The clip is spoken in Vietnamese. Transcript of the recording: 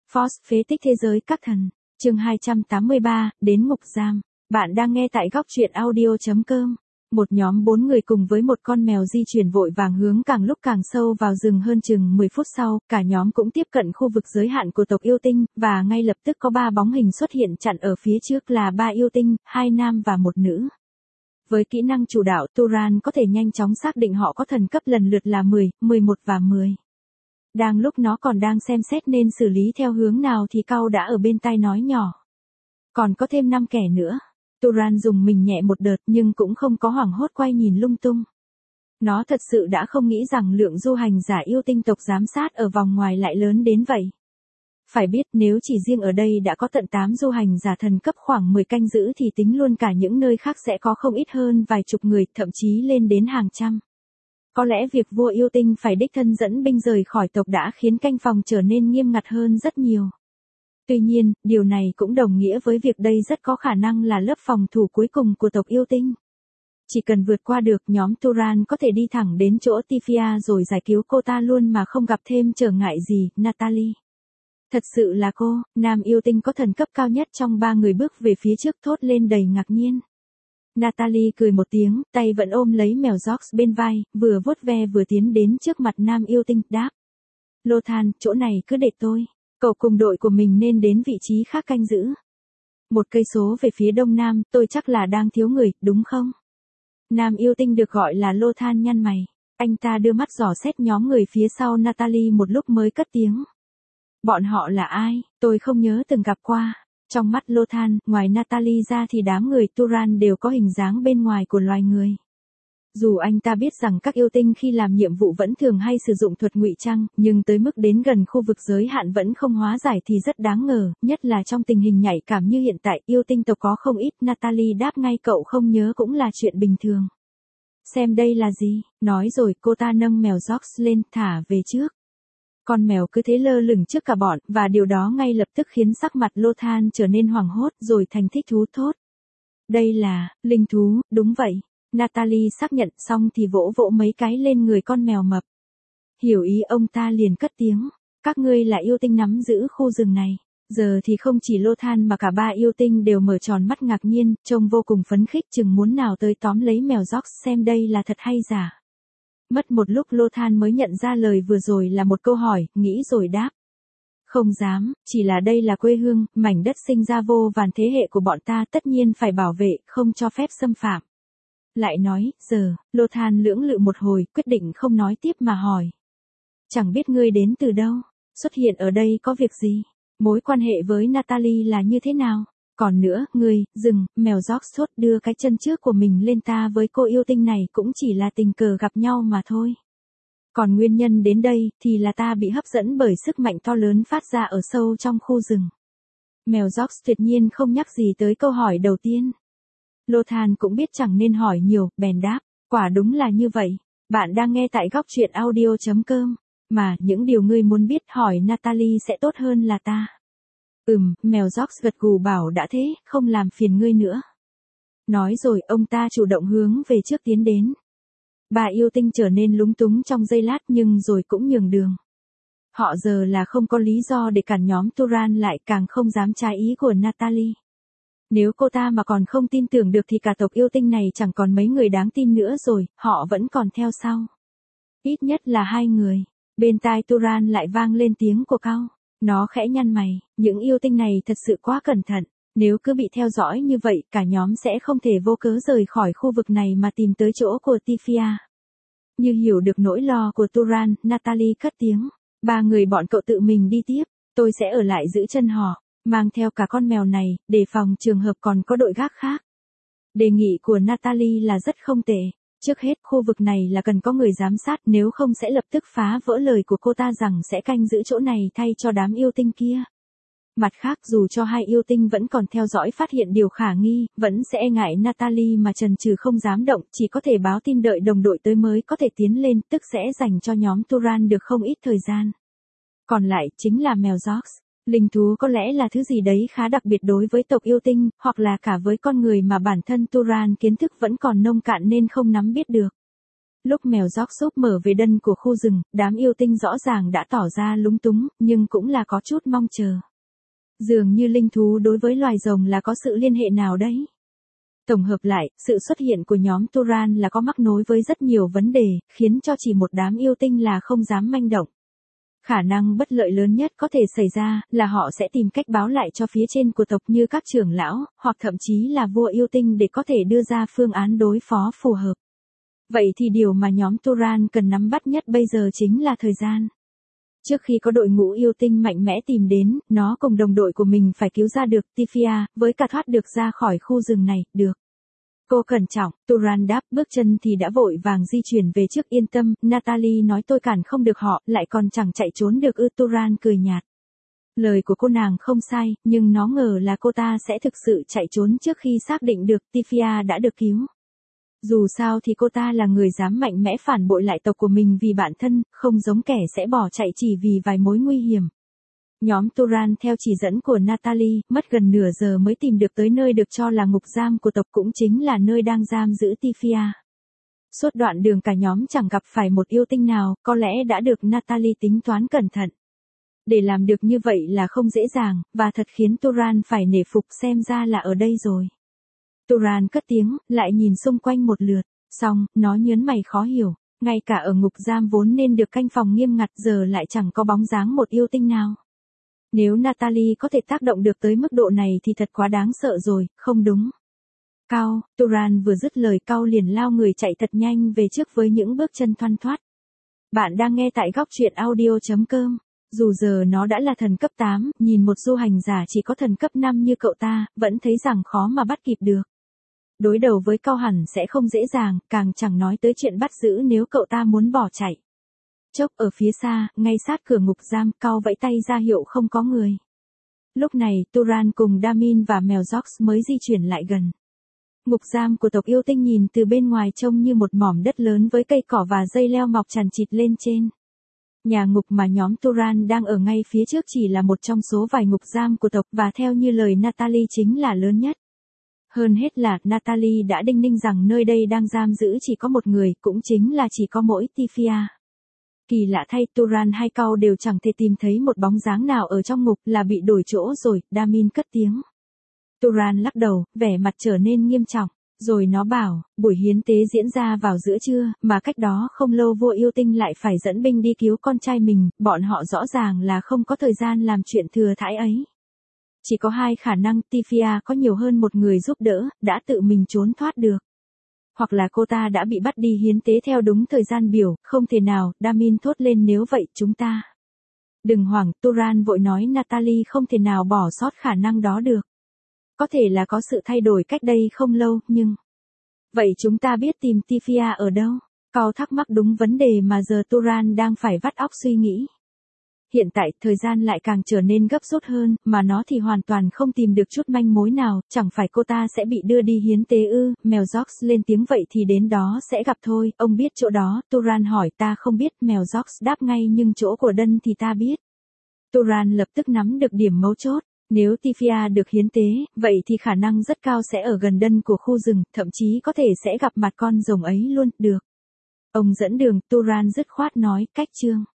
Force phế tích thế giới các thần, chương 283, đến ngục giam. Bạn đang nghe tại góc truyện audio.com. Một nhóm 4 người cùng với một con mèo di chuyển vội vàng hướng càng lúc càng sâu vào rừng. Hơn chừng 10 phút sau, cả nhóm cũng tiếp cận khu vực giới hạn của tộc yêu tinh, và ngay lập tức có 3 bóng hình xuất hiện chặn ở phía trước là 3 yêu tinh, 2 nam và 1 nữ. Với kỹ năng chủ đạo, Turan có thể nhanh chóng xác định họ có thần cấp lần lượt là 10, 11 và 10. Đang lúc nó còn đang xem xét nên xử lý theo hướng nào thì Cao đã ở bên tai nói nhỏ. Còn có thêm 5 kẻ nữa. Turan dùng mình nhẹ một đợt nhưng cũng không có hoảng hốt quay nhìn lung tung. Nó thật sự đã không nghĩ rằng lượng du hành giả yêu tinh tộc giám sát ở vòng ngoài lại lớn đến vậy. Phải biết nếu chỉ riêng ở đây đã có tận 8 du hành giả thần cấp khoảng 10 canh giữ thì tính luôn cả những nơi khác sẽ có không ít hơn vài chục người, thậm chí lên đến hàng trăm. Có lẽ việc vua yêu tinh phải đích thân dẫn binh rời khỏi tộc đã khiến canh phòng trở nên nghiêm ngặt hơn rất nhiều. Tuy nhiên, điều này cũng đồng nghĩa với việc đây rất có khả năng là lớp phòng thủ cuối cùng của tộc yêu tinh. Chỉ cần vượt qua được, nhóm Turan có thể đi thẳng đến chỗ Tifia rồi giải cứu cô ta luôn mà không gặp thêm trở ngại gì. Natalie. Thật sự là cô, nam yêu tinh có thần cấp cao nhất trong 3 người bước về phía trước thốt lên đầy ngạc nhiên. Natalie cười một tiếng, tay vẫn ôm lấy mèo George bên vai, vừa vuốt ve vừa tiến đến trước mặt nam yêu tinh, đáp. Lothan, chỗ này cứ để tôi. Cậu cùng đội của mình nên đến vị trí khác canh giữ. 1 cây số về phía đông nam, tôi chắc là đang thiếu người, đúng không? Nam yêu tinh được gọi là Lothan nhăn mày. Anh ta đưa mắt dò xét nhóm người phía sau Natalie một lúc mới cất tiếng. Bọn họ là ai? Tôi không nhớ từng gặp qua. Trong mắt Lothan, ngoài Natalie ra thì đám người Turan đều có hình dáng bên ngoài của loài người. Dù anh ta biết rằng các yêu tinh khi làm nhiệm vụ vẫn thường hay sử dụng thuật ngụy trang, nhưng tới mức đến gần khu vực giới hạn vẫn không hóa giải thì rất đáng ngờ, nhất là trong tình hình nhạy cảm như hiện tại, yêu tinh tộc có không ít. Natalie đáp ngay, cậu không nhớ cũng là chuyện bình thường. Xem đây là gì? Nói rồi cô ta nâng mèo George lên, thả về trước. Con mèo cứ thế lơ lửng trước cả bọn, và điều đó ngay lập tức khiến sắc mặt Lothan trở nên hoảng hốt rồi thành thích thú thốt. Đây là, linh thú, đúng vậy. Natalie xác nhận xong thì vỗ vỗ mấy cái lên người con mèo mập. Hiểu ý ông ta liền cất tiếng. Các ngươi là yêu tinh nắm giữ khu rừng này. Giờ thì không chỉ Lothan mà cả 3 yêu tinh đều mở tròn mắt ngạc nhiên, trông vô cùng phấn khích chừng muốn nào tới tóm lấy mèo George xem đây là thật hay giả. Mất một lúc Lothan mới nhận ra lời vừa rồi là một câu hỏi, nghĩ rồi đáp. Không dám, chỉ là đây là quê hương, mảnh đất sinh ra vô vàn thế hệ của bọn ta, tất nhiên phải bảo vệ, không cho phép xâm phạm. Lại nói, giờ, Lothan lưỡng lự một hồi, quyết định không nói tiếp mà hỏi. Chẳng biết ngươi đến từ đâu, xuất hiện ở đây có việc gì, mối quan hệ với Natalie là như thế nào? Còn nữa, ngươi, dừng, mèo George sốt đưa cái chân trước của mình lên, ta với cô yêu tinh này cũng chỉ là tình cờ gặp nhau mà thôi. Còn nguyên nhân đến đây, thì là ta bị hấp dẫn bởi sức mạnh to lớn phát ra ở sâu trong khu rừng. Mèo George tuyệt nhiên không nhắc gì tới câu hỏi đầu tiên. Lothan cũng biết chẳng nên hỏi nhiều, bèn đáp, quả đúng là như vậy. Bạn đang nghe tại góc truyện audio.com. Mà, những điều ngươi muốn biết hỏi Natalie sẽ tốt hơn là ta. Mèo George gật gù bảo đã thế, không làm phiền ngươi nữa. Nói rồi ông ta chủ động hướng về trước tiến đến. 3 yêu tinh trở nên lúng túng trong giây lát nhưng rồi cũng nhường đường. Họ giờ là không có lý do để cản nhóm Turan lại, càng không dám trái ý của Natalie. Nếu cô ta mà còn không tin tưởng được thì cả tộc yêu tinh này chẳng còn mấy người đáng tin nữa rồi, họ vẫn còn theo sau. Ít nhất là 2 người. Bên tai Turan lại vang lên tiếng của Cao. Nó khẽ nhăn mày, những yêu tinh này thật sự quá cẩn thận. Nếu cứ bị theo dõi như vậy, cả nhóm sẽ không thể vô cớ rời khỏi khu vực này mà tìm tới chỗ của Tifia. Như hiểu được nỗi lo của Turan, Natalie cất tiếng. 3 người bọn cậu tự mình đi tiếp, tôi sẽ ở lại giữ chân họ, mang theo cả con mèo này, để phòng trường hợp còn có đội gác khác. Đề nghị của Natalie là rất không tệ. Trước hết, khu vực này là cần có người giám sát, nếu không sẽ lập tức phá vỡ lời của cô ta rằng sẽ canh giữ chỗ này thay cho đám yêu tinh kia. Mặt khác, dù cho 2 yêu tinh vẫn còn theo dõi phát hiện điều khả nghi, vẫn sẽ e ngại Natalie mà chần chừ không dám động, chỉ có thể báo tin đợi đồng đội tới mới có thể tiến lên, tức sẽ dành cho nhóm Turan được không ít thời gian. Còn lại, chính là mèo George. Linh thú có lẽ là thứ gì đấy khá đặc biệt đối với tộc yêu tinh, hoặc là cả với con người mà bản thân Turan kiến thức vẫn còn nông cạn nên không nắm biết được. Lúc mèo George mở về đân của khu rừng, đám yêu tinh rõ ràng đã tỏ ra lúng túng, nhưng cũng là có chút mong chờ. Dường như linh thú đối với loài rồng là có sự liên hệ nào đấy. Tổng hợp lại, sự xuất hiện của nhóm Turan là có mắc nối với rất nhiều vấn đề, khiến cho chỉ một đám yêu tinh là không dám manh động. Khả năng bất lợi lớn nhất có thể xảy ra là họ sẽ tìm cách báo lại cho phía trên của tộc như các trưởng lão, hoặc thậm chí là vua yêu tinh để có thể đưa ra phương án đối phó phù hợp. Vậy thì điều mà nhóm Turan cần nắm bắt nhất bây giờ chính là thời gian. Trước khi có đội ngũ yêu tinh mạnh mẽ tìm đến, nó cùng đồng đội của mình phải cứu ra được Tifia, với cả thoát được ra khỏi khu rừng này, được. Cô cẩn trọng, Turan đáp, bước chân thì đã vội vàng di chuyển về trước. Yên tâm, Natalie nói tôi cản không được họ, lại còn chẳng chạy trốn được ư. Turan cười nhạt. Lời của cô nàng không sai, nhưng nó ngờ là cô ta sẽ thực sự chạy trốn trước khi xác định được Tifia đã được cứu. Dù sao thì cô ta là người dám mạnh mẽ phản bội lại tộc của mình vì bản thân, không giống kẻ sẽ bỏ chạy chỉ vì vài mối nguy hiểm. Nhóm Turan theo chỉ dẫn của Natalie, mất gần nửa giờ mới tìm được tới nơi được cho là ngục giam của tộc, cũng chính là nơi đang giam giữ Tifia. Suốt đoạn đường cả nhóm chẳng gặp phải một yêu tinh nào, có lẽ đã được Natalie tính toán cẩn thận. Để làm được như vậy là không dễ dàng, và thật khiến Turan phải nể phục, xem ra là ở đây rồi. Turan cất tiếng, lại nhìn xung quanh một lượt, xong, nó nhớn mày khó hiểu, ngay cả ở ngục giam vốn nên được canh phòng nghiêm ngặt giờ lại chẳng có bóng dáng một yêu tinh nào. Nếu Natalie có thể tác động được tới mức độ này thì thật quá đáng sợ rồi, không đúng. Cao, Turan vừa dứt lời Cao liền lao người chạy thật nhanh về trước với những bước chân thoăn thoắt. Bạn đang nghe tại góc truyện audio.com. Dù giờ nó đã là thần cấp 8, nhìn một du hành giả chỉ có thần cấp 5 như cậu ta, vẫn thấy rằng khó mà bắt kịp được. Đối đầu với Cao hẳn sẽ không dễ dàng, càng chẳng nói tới chuyện bắt giữ nếu cậu ta muốn bỏ chạy. Chốc ở phía xa, ngay sát cửa ngục giam, Cao vẫy tay ra hiệu không có người. Lúc này, Turan cùng Damin và mèo George mới di chuyển lại gần. Ngục giam của tộc yêu tinh nhìn từ bên ngoài trông như một mỏm đất lớn với cây cỏ và dây leo mọc chằng chịt lên trên. Nhà ngục mà nhóm Turan đang ở ngay phía trước chỉ là một trong số vài ngục giam của tộc, và theo như lời Natalie chính là lớn nhất. Hơn hết là, Natalie đã đinh ninh rằng nơi đây đang giam giữ chỉ có một người, cũng chính là chỉ có mỗi Tifia. Kỳ lạ thay, Turan hay Cao đều chẳng thể tìm thấy một bóng dáng nào ở trong ngục, là bị đổi chỗ rồi. Damin cất tiếng. Turan lắc đầu, vẻ mặt trở nên nghiêm trọng. Rồi nó bảo, buổi hiến tế diễn ra vào giữa trưa, mà cách đó không lâu vua yêu tinh lại phải dẫn binh đi cứu con trai mình, bọn họ rõ ràng là không có thời gian làm chuyện thừa thãi ấy. Chỉ có hai khả năng, Tifia có nhiều hơn một người giúp đỡ, đã tự mình trốn thoát được. Hoặc là cô ta đã bị bắt đi hiến tế theo đúng thời gian biểu, không thể nào. Damin thốt lên, nếu vậy chúng ta. Đừng hoảng, Turan vội nói, Natalie không thể nào bỏ sót khả năng đó được. Có thể là có sự thay đổi cách đây không lâu, nhưng... Vậy chúng ta biết tìm Tifia ở đâu? Cao thắc mắc đúng vấn đề mà giờ Turan đang phải vắt óc suy nghĩ. Hiện tại, thời gian lại càng trở nên gấp rút hơn, mà nó thì hoàn toàn không tìm được chút manh mối nào, chẳng phải cô ta sẽ bị đưa đi hiến tế ư? Mèo George lên tiếng, vậy thì đến đó sẽ gặp thôi, ông biết chỗ đó. Turan hỏi, ta không biết. Mèo George đáp ngay, nhưng chỗ của Đân thì ta biết. Turan lập tức nắm được điểm mấu chốt. Nếu Tifia được hiến tế, vậy thì khả năng rất cao sẽ ở gần Đân của khu rừng, thậm chí có thể sẽ gặp mặt con rồng ấy luôn, được. Ông dẫn đường, Turan dứt khoát nói, cách chương.